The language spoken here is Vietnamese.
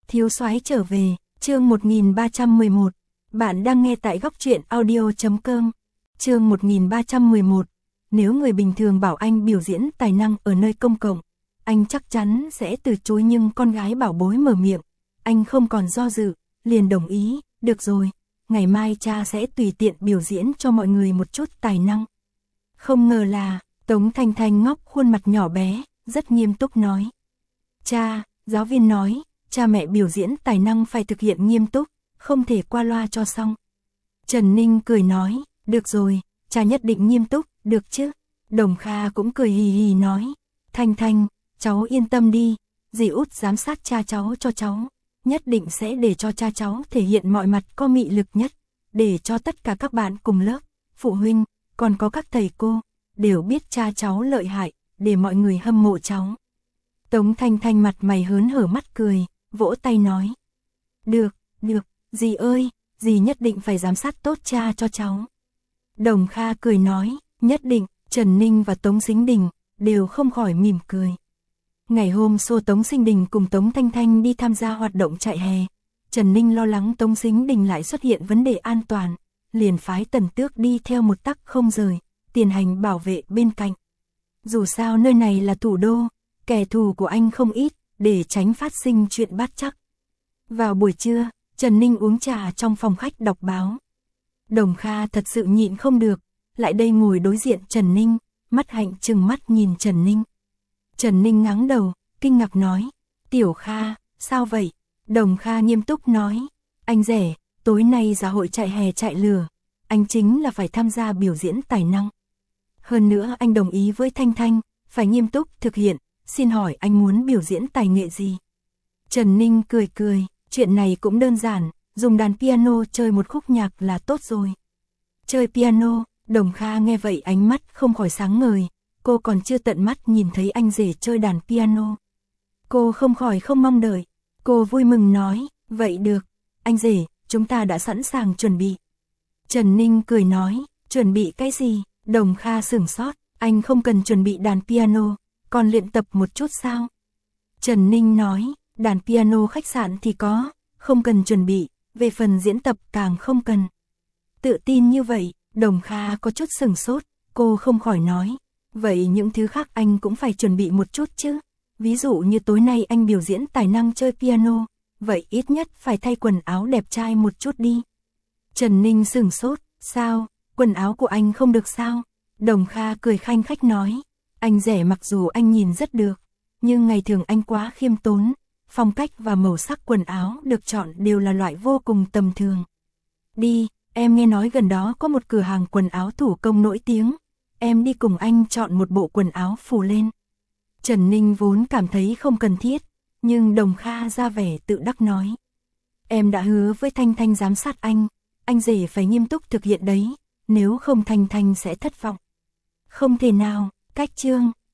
Thiếu soái trở về, chương 1311. Bạn đang nghe tại góc truyện audio.com. Chương 1311. Nếu người bình thường bảo anh biểu diễn tài năng ở nơi công cộng, anh chắc chắn sẽ từ chối, nhưng con gái bảo bối mở miệng, anh không còn do dự, liền đồng ý, được rồi, ngày mai cha sẽ tùy tiện biểu diễn cho mọi người một chút tài năng. Không ngờ là, Tống Thanh Thanh ngóc khuôn mặt nhỏ bé, rất nghiêm túc nói. Cha, giáo viên nói, cha mẹ biểu diễn tài năng phải thực hiện nghiêm túc, không thể qua loa cho xong. Trần Ninh cười nói, được rồi, cha nhất định nghiêm túc, được chứ. Đồng Kha cũng cười hì hì nói, Thanh Thanh, cháu yên tâm đi, dì út giám sát cha cháu cho cháu, nhất định sẽ để cho cha cháu thể hiện mọi mặt có mị lực nhất, để cho tất cả các bạn cùng lớp, phụ huynh, còn có các thầy cô, đều biết cha cháu lợi hại, để mọi người hâm mộ cháu. Tống Thanh Thanh mặt mày hớn hở mắt cười, vỗ tay nói. Được, dì ơi, dì nhất định phải giám sát tốt cha cho cháu. Đồng Kha cười nói, nhất định. Trần Ninh và Tống Sính Đình đều không khỏi mỉm cười. Ngày hôm sau Tống Sính Đình cùng Tống Thanh Thanh đi tham gia hoạt động chạy hè. Trần Ninh lo lắng Tống Sính Đình lại xuất hiện vấn đề an toàn, liền phái Tần Tước đi theo một tắc không rời, tiền hành bảo vệ bên cạnh. Dù sao nơi này là thủ đô, kẻ thù của anh không ít, để tránh phát sinh chuyện bát trắc. Vào buổi trưa, Trần Ninh uống trà trong phòng khách đọc báo. Đồng Kha thật sự nhịn không được, lại đây ngồi đối diện Trần Ninh, mắt hạnh trừng mắt nhìn Trần Ninh. Trần Ninh ngáng đầu, kinh ngạc nói, Tiểu Kha, sao vậy? Đồng Kha nghiêm túc nói, anh rể, tối nay dạ hội chạy hè chạy lửa, anh chính là phải tham gia biểu diễn tài năng. Hơn nữa anh đồng ý với Thanh Thanh, phải nghiêm túc thực hiện, xin hỏi anh muốn biểu diễn tài nghệ gì? Trần Ninh cười cười, chuyện này cũng đơn giản, dùng đàn piano chơi một khúc nhạc là tốt rồi. Chơi piano? Đồng Kha nghe vậy ánh mắt không khỏi sáng ngời, cô còn chưa tận mắt nhìn thấy anh rể chơi đàn piano. Cô không khỏi không mong đợi, cô vui mừng nói, vậy được, anh rể, chúng ta đã sẵn sàng chuẩn bị. Trần Ninh cười nói, chuẩn bị cái gì? Đồng Kha sửng sốt, anh không cần chuẩn bị đàn piano, còn luyện tập một chút sao? Trần Ninh nói, đàn piano khách sạn thì có, không cần chuẩn bị, về phần diễn tập càng không cần. Tự tin như vậy, Đồng Kha có chút sửng sốt, cô không khỏi nói, vậy những thứ khác anh cũng phải chuẩn bị một chút chứ, ví dụ như tối nay anh biểu diễn tài năng chơi piano, vậy ít nhất phải thay quần áo đẹp trai một chút đi. Trần Ninh sửng sốt, sao, quần áo của anh không được sao? Đồng Kha cười khanh khách nói, anh rể mặc dù anh nhìn rất được, nhưng ngày thường anh quá khiêm tốn, phong cách và màu sắc quần áo được chọn đều là loại vô cùng tầm thường. Đi. Em nghe nói gần đó có một cửa hàng quần áo thủ công nổi tiếng, em đi cùng anh chọn một bộ quần áo phủ lên. Trần Ninh vốn cảm thấy không cần thiết, nhưng Đồng Kha ra vẻ tự đắc nói. Em đã hứa với Thanh Thanh giám sát anh rể phải nghiêm túc thực hiện đấy, nếu không Thanh Thanh sẽ thất vọng. Không thể nào, cách chương.